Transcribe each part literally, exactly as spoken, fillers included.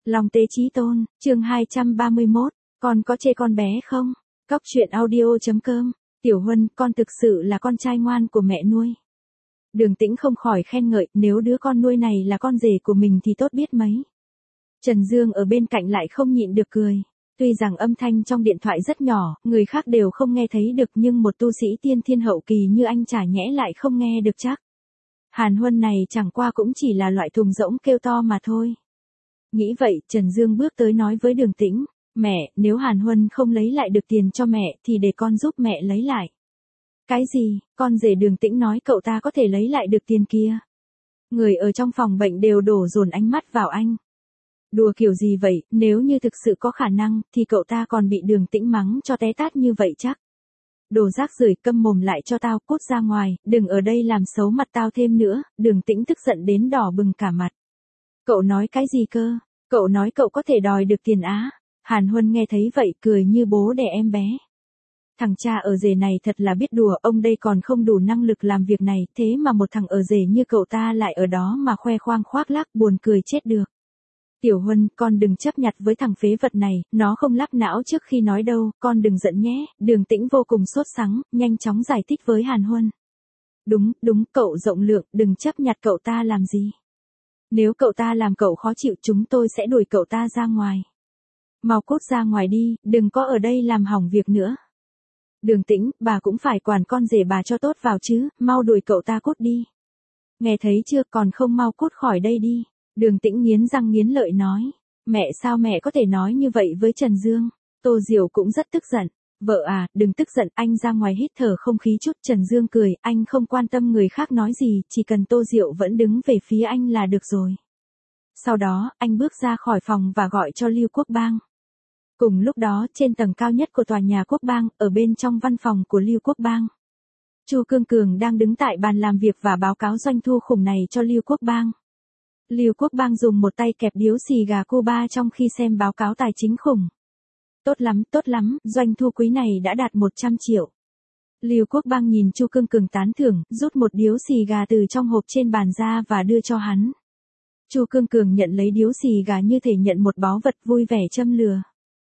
Long Tế Chí Tôn, chương hai trăm ba mươi mốt, con có chê con bé không? Cóc truyện audio chấm com, Tiểu Huân, con thực sự là con trai ngoan của mẹ nuôi. Đường Tĩnh không khỏi khen ngợi, nếu đứa con nuôi này là con rể của mình thì tốt biết mấy. Trần Dương ở bên cạnh lại không nhịn được cười. Tuy rằng âm thanh trong điện thoại rất nhỏ, người khác đều không nghe thấy được, nhưng một tu sĩ tiên thiên hậu kỳ như anh chả nhẽ lại không nghe được chắc. Hàn Huân này chẳng qua cũng chỉ là loại thùng rỗng kêu to mà thôi. Nghĩ vậy, Trần Dương bước tới nói với Đường Tĩnh, mẹ, nếu Hàn Huân không lấy lại được tiền cho mẹ thì để con giúp mẹ lấy lại. Cái gì? Con rể Đường Tĩnh nói cậu ta có thể lấy lại được tiền kia. Người ở trong phòng bệnh đều đổ dồn ánh mắt vào anh. Đùa kiểu gì vậy, nếu như thực sự có khả năng thì cậu ta còn bị Đường Tĩnh mắng cho té tát như vậy chắc. Đồ rác rưởi, câm mồm lại cho tao, cút ra ngoài, đừng ở đây làm xấu mặt tao thêm nữa. Đường Tĩnh tức giận đến đỏ bừng cả mặt. Cậu nói cái gì cơ? Cậu nói cậu có thể đòi được tiền á? Hàn Huân nghe thấy vậy cười như bố đẻ em bé. Thằng cha ở rể này thật là biết đùa, ông đây còn không đủ năng lực làm việc này, thế mà một thằng ở rể như cậu ta lại ở đó mà khoe khoang khoác lác, buồn cười chết được. Tiểu Huân, con đừng chấp nhặt với thằng phế vật này, nó không lắp não trước khi nói đâu, con đừng giận nhé. Đường Tĩnh vô cùng sốt sắng, nhanh chóng giải thích với Hàn Huân. Đúng, đúng, cậu rộng lượng, đừng chấp nhặt cậu ta làm gì. Nếu cậu ta làm cậu khó chịu chúng tôi sẽ đuổi cậu ta ra ngoài. Mau cút ra ngoài đi, đừng có ở đây làm hỏng việc nữa. Đường Tĩnh, bà cũng phải quản con rể bà cho tốt vào chứ, mau đuổi cậu ta cút đi. Nghe thấy chưa, còn không mau cút khỏi đây đi. Đường Tĩnh nghiến răng nghiến lợi nói. Mẹ, sao mẹ có thể nói như vậy với Trần Dương? Tô Diệu cũng rất tức giận. Vợ à, đừng tức giận, anh ra ngoài hít thở không khí chút. Trần Dương cười, anh không quan tâm người khác nói gì, chỉ cần Tô Diệu vẫn đứng về phía anh là được rồi. Sau đó, anh bước ra khỏi phòng và gọi cho Lưu Quốc Bang. Cùng lúc đó, trên tầng cao nhất của tòa nhà Quốc Bang, ở bên trong văn phòng của Lưu Quốc Bang, Chu Cương Cường đang đứng tại bàn làm việc và báo cáo doanh thu khủng này cho Lưu Quốc Bang. Lưu Quốc Bang dùng một tay kẹp điếu xì gà Cuba trong khi xem báo cáo tài chính khủng. Tốt lắm, tốt lắm, doanh thu quý này đã đạt một trăm triệu. Lưu Quốc Bang nhìn Chu Cương Cường tán thưởng, rút một điếu xì gà từ trong hộp trên bàn ra và đưa cho hắn. Chu Cương Cường nhận lấy điếu xì gà như thể nhận một báu vật, vui vẻ châm lửa.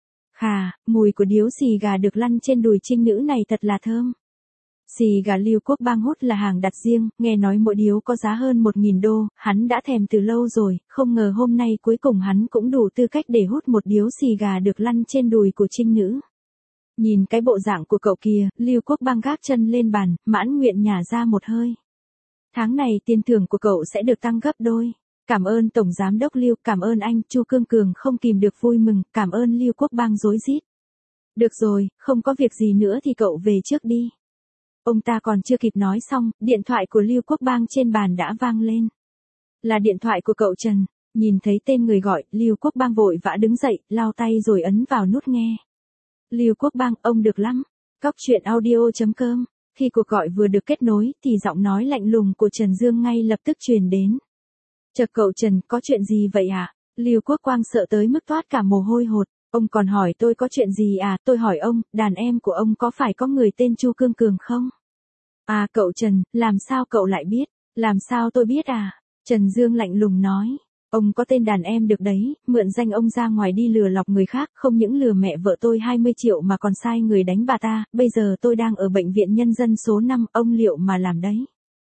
Khà, mùi của điếu xì gà được lăn trên đùi trinh nữ này thật là thơm. Xì gà Lưu Quốc Bang hút là hàng đặt riêng, nghe nói mỗi điếu có giá hơn một nghìn đô, hắn đã thèm từ lâu rồi, không ngờ hôm nay cuối cùng hắn cũng đủ tư cách để hút một điếu xì gà được lăn trên đùi của trinh nữ. Nhìn cái bộ dạng của cậu kia, Lưu Quốc Bang gác chân lên bàn, mãn nguyện nhả ra một hơi. Tháng này tiền thưởng của cậu sẽ được tăng gấp đôi. Cảm ơn Tổng Giám đốc Lưu, cảm ơn anh. Chu Cương Cường không kìm được vui mừng, cảm ơn Lưu Quốc Bang rối rít. Được rồi, không có việc gì nữa thì cậu về trước đi. Ông ta còn chưa kịp nói xong, điện thoại của Lưu Quốc Bang trên bàn đã vang lên. Là điện thoại của cậu Trần. Nhìn thấy tên người gọi, Lưu Quốc Bang vội vã đứng dậy, lao tay rồi ấn vào nút nghe. Lưu Quốc Bang, ông được lắm. Cóc truyện audio chấm com. Khi cuộc gọi vừa được kết nối, thì giọng nói lạnh lùng của Trần Dương ngay lập tức truyền đến. Chợt cậu Trần, có chuyện gì vậy à? Lưu Quốc Quang sợ tới mức toát cả mồ hôi hột. Ông còn hỏi tôi có chuyện gì à? Tôi hỏi ông, đàn em của ông có phải có người tên Chu Cương Cường không? À, cậu Trần, làm sao cậu lại biết? Làm sao tôi biết à? Trần Dương lạnh lùng nói. Ông có tên đàn em được đấy, mượn danh ông ra ngoài đi lừa lọc người khác, không những lừa mẹ vợ tôi hai mươi triệu mà còn sai người đánh bà ta, bây giờ tôi đang ở bệnh viện nhân dân số năm, ông liệu mà làm đấy.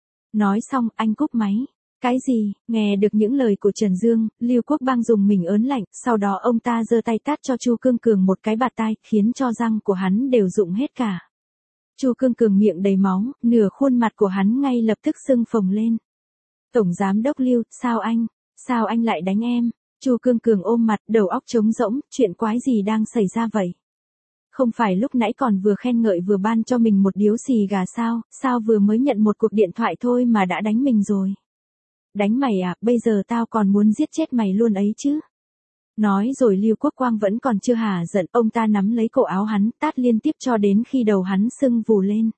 Nói xong, anh cúp máy. Cái gì? Nghe được những lời của Trần Dương, Lưu Quốc Bang dùng mình ớn lạnh, sau đó ông ta giơ tay tát cho Chu Cương Cường một cái bạt tai, khiến cho răng của hắn đều rụng hết cả. Chu Cương Cường miệng đầy máu, nửa khuôn mặt của hắn ngay lập tức sưng phồng lên. Tổng Giám đốc Lưu, sao anh? Sao anh lại đánh em? Chu Cương Cường ôm mặt, đầu óc trống rỗng, chuyện quái gì đang xảy ra vậy? Không phải lúc nãy còn vừa khen ngợi vừa ban cho mình một điếu xì gà sao, sao vừa mới nhận một cuộc điện thoại thôi mà đã đánh mình rồi? Đánh mày à, bây giờ tao còn muốn giết chết mày luôn ấy chứ. Nói rồi Lưu Quốc Quang vẫn còn chưa hả giận, ông ta nắm lấy cổ áo hắn, tát liên tiếp cho đến khi đầu hắn sưng vù lên.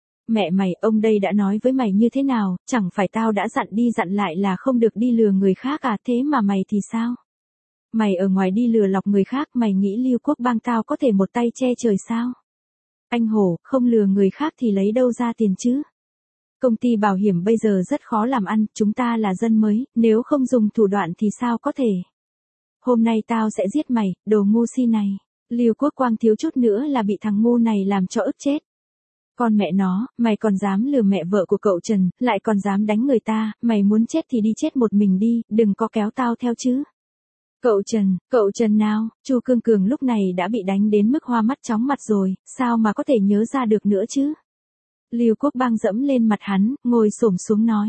Mẹ mày, ông đây đã nói với mày như thế nào, chẳng phải tao đã dặn đi dặn lại là không được đi lừa người khác à, thế mà mày thì sao? Mày ở ngoài đi lừa lọc người khác, mày nghĩ Lưu Quốc Bang tao có thể một tay che trời sao? Anh hổ, không lừa người khác thì lấy đâu ra tiền chứ? Công ty bảo hiểm bây giờ rất khó làm ăn, chúng ta là dân mới, nếu không dùng thủ đoạn thì sao có thể? hôm nay tao sẽ giết mày, đồ ngu si này. Lưu Quốc Quang thiếu chút nữa là bị thằng ngu này làm cho ức chết. Con mẹ nó, mày còn dám lừa mẹ vợ của cậu Trần, lại còn dám đánh người ta, mày muốn chết thì đi chết một mình đi, đừng có kéo tao theo chứ. Cậu Trần, cậu Trần nào, Chu Cương Cường lúc này đã bị đánh đến mức hoa mắt chóng mặt rồi, sao mà có thể nhớ ra được nữa chứ. Lưu Quốc Bang dẫm lên mặt hắn, ngồi xổm xuống nói.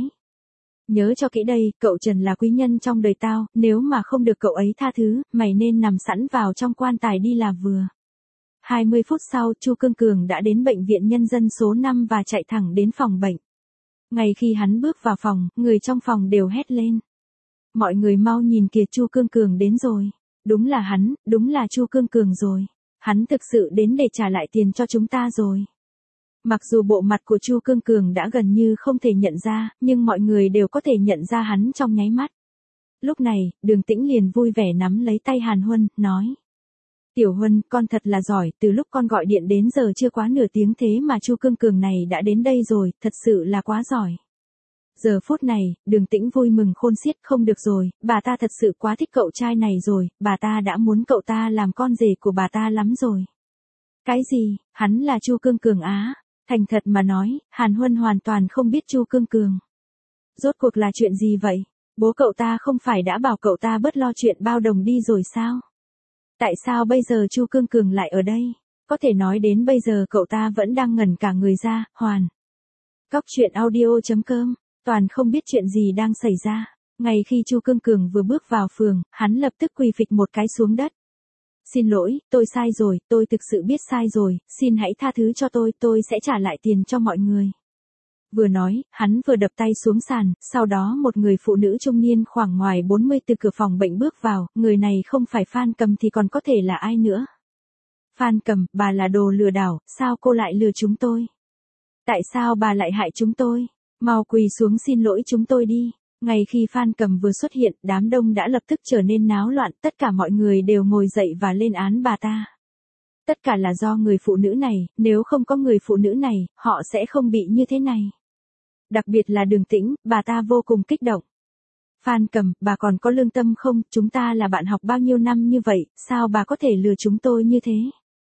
Nhớ cho kỹ đây, cậu Trần là quý nhân trong đời tao, nếu mà không được cậu ấy tha thứ, mày nên nằm sẵn vào trong quan tài đi là vừa. hai mươi phút sau, Chu Cương Cường đã đến bệnh viện nhân dân số năm và chạy thẳng đến phòng bệnh. Ngay khi hắn bước vào phòng, người trong phòng đều hét lên. Mọi người mau nhìn kìa, Chu Cương Cường đến rồi. Đúng là hắn, đúng là Chu Cương Cường rồi. Hắn thực sự đến để trả lại tiền cho chúng ta rồi. Mặc dù bộ mặt của Chu Cương Cường đã gần như không thể nhận ra, nhưng mọi người đều có thể nhận ra hắn trong nháy mắt. Lúc này, Đường Tĩnh liền vui vẻ nắm lấy tay Hàn Huân, nói. Tiểu Huân, con thật là giỏi, từ lúc con gọi điện đến giờ chưa quá nửa tiếng thế mà Chu Cương Cường này đã đến đây rồi, thật sự là quá giỏi. Giờ phút này, Đường Tĩnh vui mừng khôn xiết, không được rồi, bà ta thật sự quá thích cậu trai này rồi, bà ta đã muốn cậu ta làm con rể của bà ta lắm rồi. Cái gì, hắn là Chu Cương Cường á? Thành thật mà nói, Hàn Huân hoàn toàn không biết Chu Cương Cường. Rốt cuộc là chuyện gì vậy? Bố cậu ta không phải đã bảo cậu ta bớt lo chuyện bao đồng đi rồi sao? Tại sao bây giờ Chu Cương Cường lại ở đây? Có thể nói đến bây giờ cậu ta vẫn đang ngẩn cả người ra, hoàn. Cóc truyện audio chấm com, toàn không biết chuyện gì đang xảy ra. Ngay khi Chu Cương Cường vừa bước vào phường, hắn lập tức quỳ phịch một cái xuống đất. Xin lỗi, tôi sai rồi, tôi thực sự biết sai rồi, xin hãy tha thứ cho tôi, tôi sẽ trả lại tiền cho mọi người. Vừa nói, hắn vừa đập tay xuống sàn, sau đó một người phụ nữ trung niên khoảng ngoài bốn mươi từ cửa phòng bệnh bước vào, người này không phải Phan Cầm thì còn có thể là ai nữa. Phan Cầm, bà là đồ lừa đảo, sao cô lại lừa chúng tôi? Tại sao bà lại hại chúng tôi? Mau quỳ xuống xin lỗi chúng tôi đi. Ngay khi Phan Cầm vừa xuất hiện, đám đông đã lập tức trở nên náo loạn, tất cả mọi người đều ngồi dậy và lên án bà ta. Tất cả là do người phụ nữ này, nếu không có người phụ nữ này, họ sẽ không bị như thế này. Đặc biệt là Đường Tĩnh, bà ta vô cùng kích động. Phan Cầm, bà còn có lương tâm không, chúng ta là bạn học bao nhiêu năm như vậy, sao bà có thể lừa chúng tôi như thế?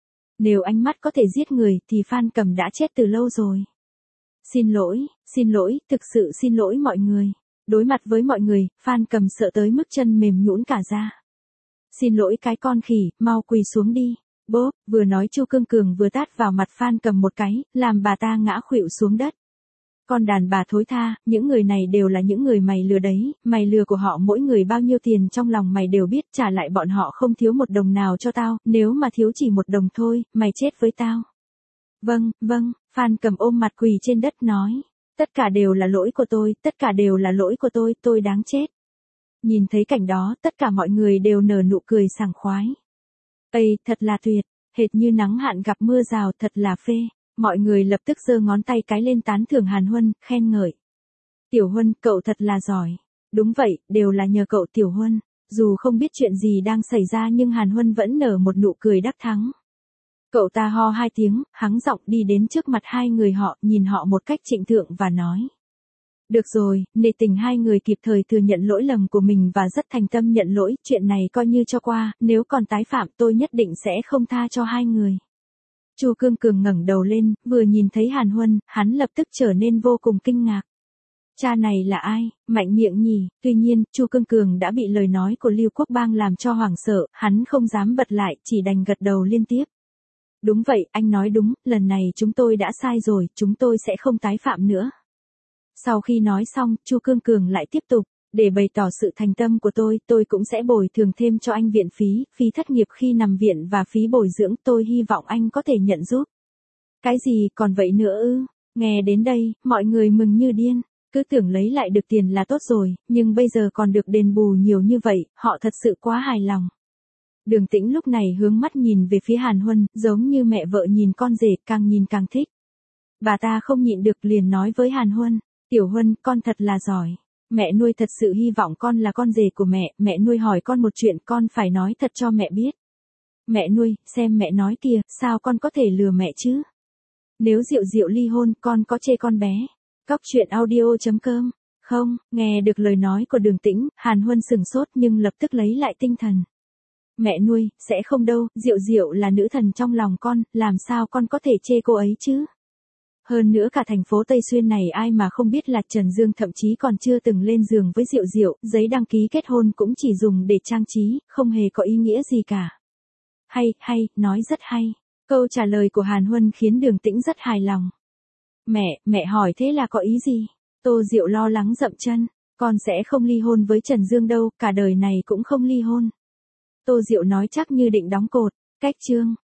Nếu ánh mắt có thể giết người thì Phan Cầm đã chết từ lâu rồi. Xin lỗi, xin lỗi, thực sự xin lỗi mọi người. Đối mặt với mọi người, Phan Cầm sợ tới mức chân mềm nhũn cả ra. Xin lỗi cái con khỉ, mau quỳ xuống đi. Bốp, vừa nói Chu Cương Cường vừa tát vào mặt Phan Cầm một cái, làm bà ta ngã khuỵu xuống đất. Con đàn bà thối tha, những người này đều là những người mày lừa đấy, mày lừa của họ mỗi người bao nhiêu tiền trong lòng mày đều biết, trả lại bọn họ không thiếu một đồng nào cho tao, nếu mà thiếu chỉ một đồng thôi, mày chết với tao. Vâng, vâng, Phan Cầm ôm mặt quỳ trên đất nói. Tất cả đều là lỗi của tôi, tất cả đều là lỗi của tôi, tôi đáng chết. Nhìn thấy cảnh đó, tất cả mọi người đều nở nụ cười sảng khoái. Ây, thật là tuyệt, hệt như nắng hạn gặp mưa rào, thật là phê. Mọi người lập tức giơ ngón tay cái lên tán thưởng Hàn Huân, khen ngợi. Tiểu Huân, cậu thật là giỏi. Đúng vậy, đều là nhờ cậu Tiểu Huân. Dù không biết chuyện gì đang xảy ra nhưng Hàn Huân vẫn nở một nụ cười đắc thắng. Cậu ta ho hai tiếng, hắng giọng đi đến trước mặt hai người họ, nhìn họ một cách trịnh thượng và nói. Được rồi, nể tình hai người kịp thời thừa nhận lỗi lầm của mình và rất thành tâm nhận lỗi, chuyện này coi như cho qua, nếu còn tái phạm tôi nhất định sẽ không tha cho hai người. Chu Cương Cường ngẩng đầu lên, vừa nhìn thấy Hàn Huân, hắn lập tức trở nên vô cùng kinh ngạc. Cha này là ai, mạnh miệng nhỉ, tuy nhiên, Chu Cương Cường đã bị lời nói của Lưu Quốc Bang làm cho hoảng sợ, hắn không dám bật lại, chỉ đành gật đầu liên tiếp. Đúng vậy, anh nói đúng, lần này chúng tôi đã sai rồi, chúng tôi sẽ không tái phạm nữa. Sau khi nói xong, Chu Cương Cường lại tiếp tục, để bày tỏ sự thành tâm của tôi, tôi cũng sẽ bồi thường thêm cho anh viện phí, phí thất nghiệp khi nằm viện và phí bồi dưỡng, tôi hy vọng anh có thể nhận giúp. Cái gì, còn vậy nữa ư? Nghe đến đây, mọi người mừng như điên, cứ tưởng lấy lại được tiền là tốt rồi, nhưng bây giờ còn được đền bù nhiều như vậy, họ thật sự quá hài lòng. Đường Tĩnh lúc này hướng mắt nhìn về phía Hàn Huân, giống như mẹ vợ nhìn con rể, càng nhìn càng thích. Bà ta không nhịn được liền nói với Hàn Huân, Tiểu Huân, con thật là giỏi. Mẹ nuôi thật sự hy vọng con là con rể của mẹ, mẹ nuôi hỏi con một chuyện con phải nói thật cho mẹ biết. Mẹ nuôi, xem mẹ nói kìa, sao con có thể lừa mẹ chứ? Nếu Diệu Diệu ly hôn, con có chê con bé? Cóc truyện audio chấm com. Không, nghe được lời nói của Đường Tĩnh, Hàn Huân sừng sốt nhưng lập tức lấy lại tinh thần. Mẹ nuôi, sẽ không đâu, Diệu Diệu là nữ thần trong lòng con, làm sao con có thể chê cô ấy chứ? Hơn nữa cả thành phố Tây Xuyên này ai mà không biết là Trần Dương thậm chí còn chưa từng lên giường với Diệu Diệu, giấy đăng ký kết hôn cũng chỉ dùng để trang trí, không hề có ý nghĩa gì cả. Hay, hay, nói rất hay. Câu trả lời của Hàn Huân khiến Đường Tĩnh rất hài lòng. Mẹ, mẹ hỏi thế là có ý gì? Tô Diệu lo lắng dậm chân, con sẽ không ly hôn với Trần Dương đâu, cả đời này cũng không ly hôn. Tô Diệu nói chắc như định đóng cột, cách chương.